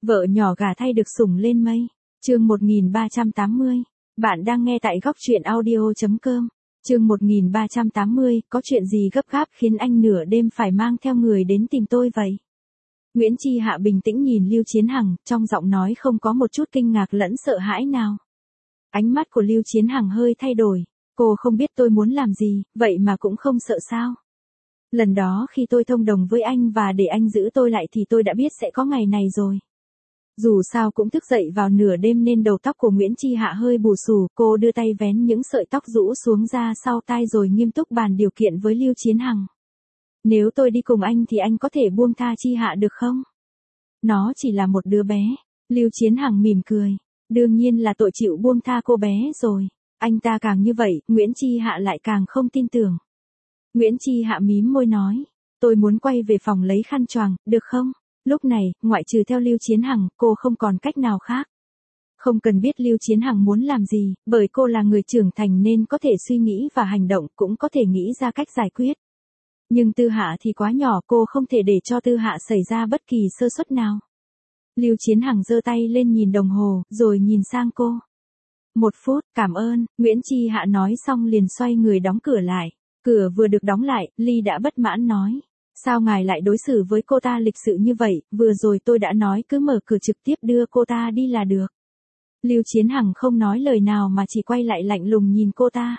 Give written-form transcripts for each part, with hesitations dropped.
Vợ nhỏ gả thay được sủng lên mây. Chương 1380. Bạn đang nghe tại góc truyện audio.com. Chương 1380, có chuyện gì gấp gáp khiến anh nửa đêm phải mang theo người đến tìm tôi vậy? Nguyễn Chi Hạ bình tĩnh nhìn Lưu Chiến Hằng, trong giọng nói không có một chút kinh ngạc lẫn sợ hãi nào. Ánh mắt của Lưu Chiến Hằng hơi thay đổi. Cô không biết tôi muốn làm gì, vậy mà cũng không sợ sao? Lần đó khi tôi thông đồng với anh và để anh giữ tôi lại thì tôi đã biết sẽ có ngày này rồi. Dù sao cũng thức dậy vào nửa đêm nên đầu tóc của Nguyễn Chi Hạ hơi bù xù, cô đưa tay vén những sợi tóc rũ xuống ra sau tai rồi nghiêm túc bàn điều kiện với Lưu Chiến Hằng. Nếu tôi đi cùng anh thì anh có thể buông tha Chi Hạ được không? Nó chỉ là một đứa bé. Lưu Chiến Hằng mỉm cười. Đương nhiên là tội chịu buông tha cô bé rồi. Anh ta càng như vậy, Nguyễn Chi Hạ lại càng không tin tưởng. Nguyễn Chi Hạ mím môi nói. Tôi muốn quay về phòng lấy khăn choàng, được không? Lúc này, ngoại trừ theo Lưu Chiến Hằng, cô không còn cách nào khác. Không cần biết Lưu Chiến Hằng muốn làm gì, bởi cô là người trưởng thành nên có thể suy nghĩ và hành động, cũng có thể nghĩ ra cách giải quyết. Nhưng Tư Hạ thì quá nhỏ, cô không thể để cho Tư Hạ xảy ra bất kỳ sơ suất nào. Lưu Chiến Hằng giơ tay lên nhìn đồng hồ, rồi nhìn sang cô. 1 phút, cảm ơn, Nguyễn Chi Hạ nói xong liền xoay người đóng cửa lại. Cửa vừa được đóng lại, Ly đã bất mãn nói. Sao ngài lại đối xử với cô ta lịch sự như vậy, vừa rồi tôi đã nói cứ mở cửa trực tiếp đưa cô ta đi là được. Lưu Chiến Hằng không nói lời nào mà chỉ quay lại lạnh lùng nhìn cô ta.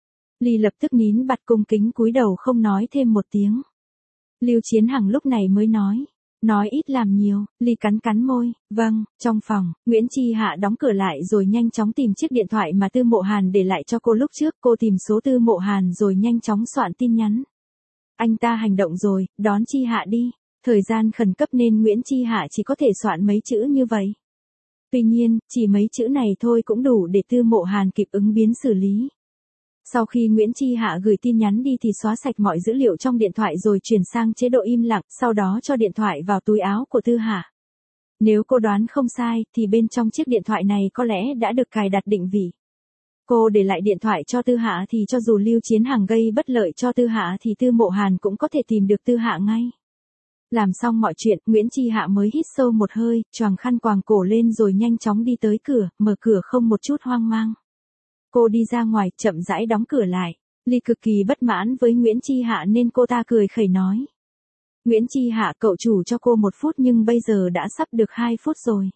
Ly lập tức nín bặt cung kính cúi đầu không nói thêm một tiếng. Lưu Chiến Hằng lúc này mới nói ít làm nhiều, Ly cắn cắn môi, vâng, trong phòng, Nguyễn Chi Hạ đóng cửa lại rồi nhanh chóng tìm chiếc điện thoại mà Tư Mộ Hàn để lại cho cô lúc trước, cô tìm số Tư Mộ Hàn rồi nhanh chóng soạn tin nhắn. Anh ta hành động rồi, đón Chi Hạ đi. Thời gian khẩn cấp nên Nguyễn Chi Hạ chỉ có thể soạn mấy chữ như vậy. Tuy nhiên, chỉ mấy chữ này thôi cũng đủ để Tư Mộ Hàn kịp ứng biến xử lý. Sau khi Nguyễn Chi Hạ gửi tin nhắn đi thì xóa sạch mọi dữ liệu trong điện thoại rồi chuyển sang chế độ im lặng, sau đó cho điện thoại vào túi áo của Tư Hạ. Nếu cô đoán không sai, thì bên trong chiếc điện thoại này có lẽ đã được cài đặt định vị. Cô để lại điện thoại cho Tư Hạ thì cho dù Lưu Chiến Hằng gây bất lợi cho Tư Hạ thì Tư Mộ Hàn cũng có thể tìm được Tư Hạ ngay. Làm xong mọi chuyện, Nguyễn Chi Hạ mới hít sâu một hơi, choàng khăn quàng cổ lên rồi nhanh chóng đi tới cửa, mở cửa không một chút hoang mang. Cô đi ra ngoài, chậm rãi đóng cửa lại. Ly cực kỳ bất mãn với Nguyễn Chi Hạ nên cô ta cười khẩy nói. Nguyễn Chi Hạ, cậu chủ cho cô 1 phút nhưng bây giờ đã sắp được 2 phút rồi.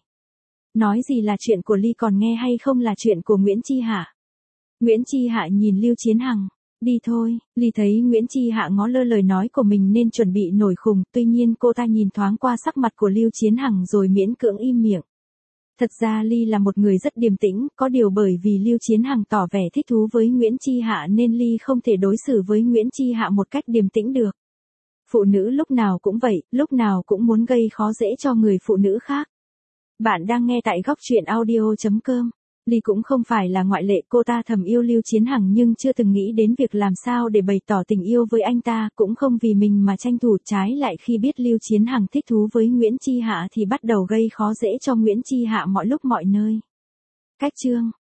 Nói gì là chuyện của Ly còn nghe hay không là chuyện của Nguyễn Chi Hạ? Nguyễn Chi Hạ nhìn Lưu Chiến Hằng. Đi thôi, Ly thấy Nguyễn Chi Hạ ngó lơ lời nói của mình nên chuẩn bị nổi khùng, tuy nhiên cô ta nhìn thoáng qua sắc mặt của Lưu Chiến Hằng rồi miễn cưỡng im miệng. Thật ra Ly là một người rất điềm tĩnh, có điều bởi vì Lưu Chiến Hằng tỏ vẻ thích thú với Nguyễn Chi Hạ nên Ly không thể đối xử với Nguyễn Chi Hạ một cách điềm tĩnh được. Phụ nữ lúc nào cũng vậy, lúc nào cũng muốn gây khó dễ cho người phụ nữ khác. Bạn đang nghe tại góc truyện audio.com. Ly cũng không phải là ngoại lệ, cô ta thầm yêu Lưu Chiến Hằng nhưng chưa từng nghĩ đến việc làm sao để bày tỏ tình yêu với anh ta, cũng không vì mình mà tranh thủ, trái lại khi biết Lưu Chiến Hằng thích thú với Nguyễn Chi Hạ thì bắt đầu gây khó dễ cho Nguyễn Chi Hạ mọi lúc mọi nơi. Cách chương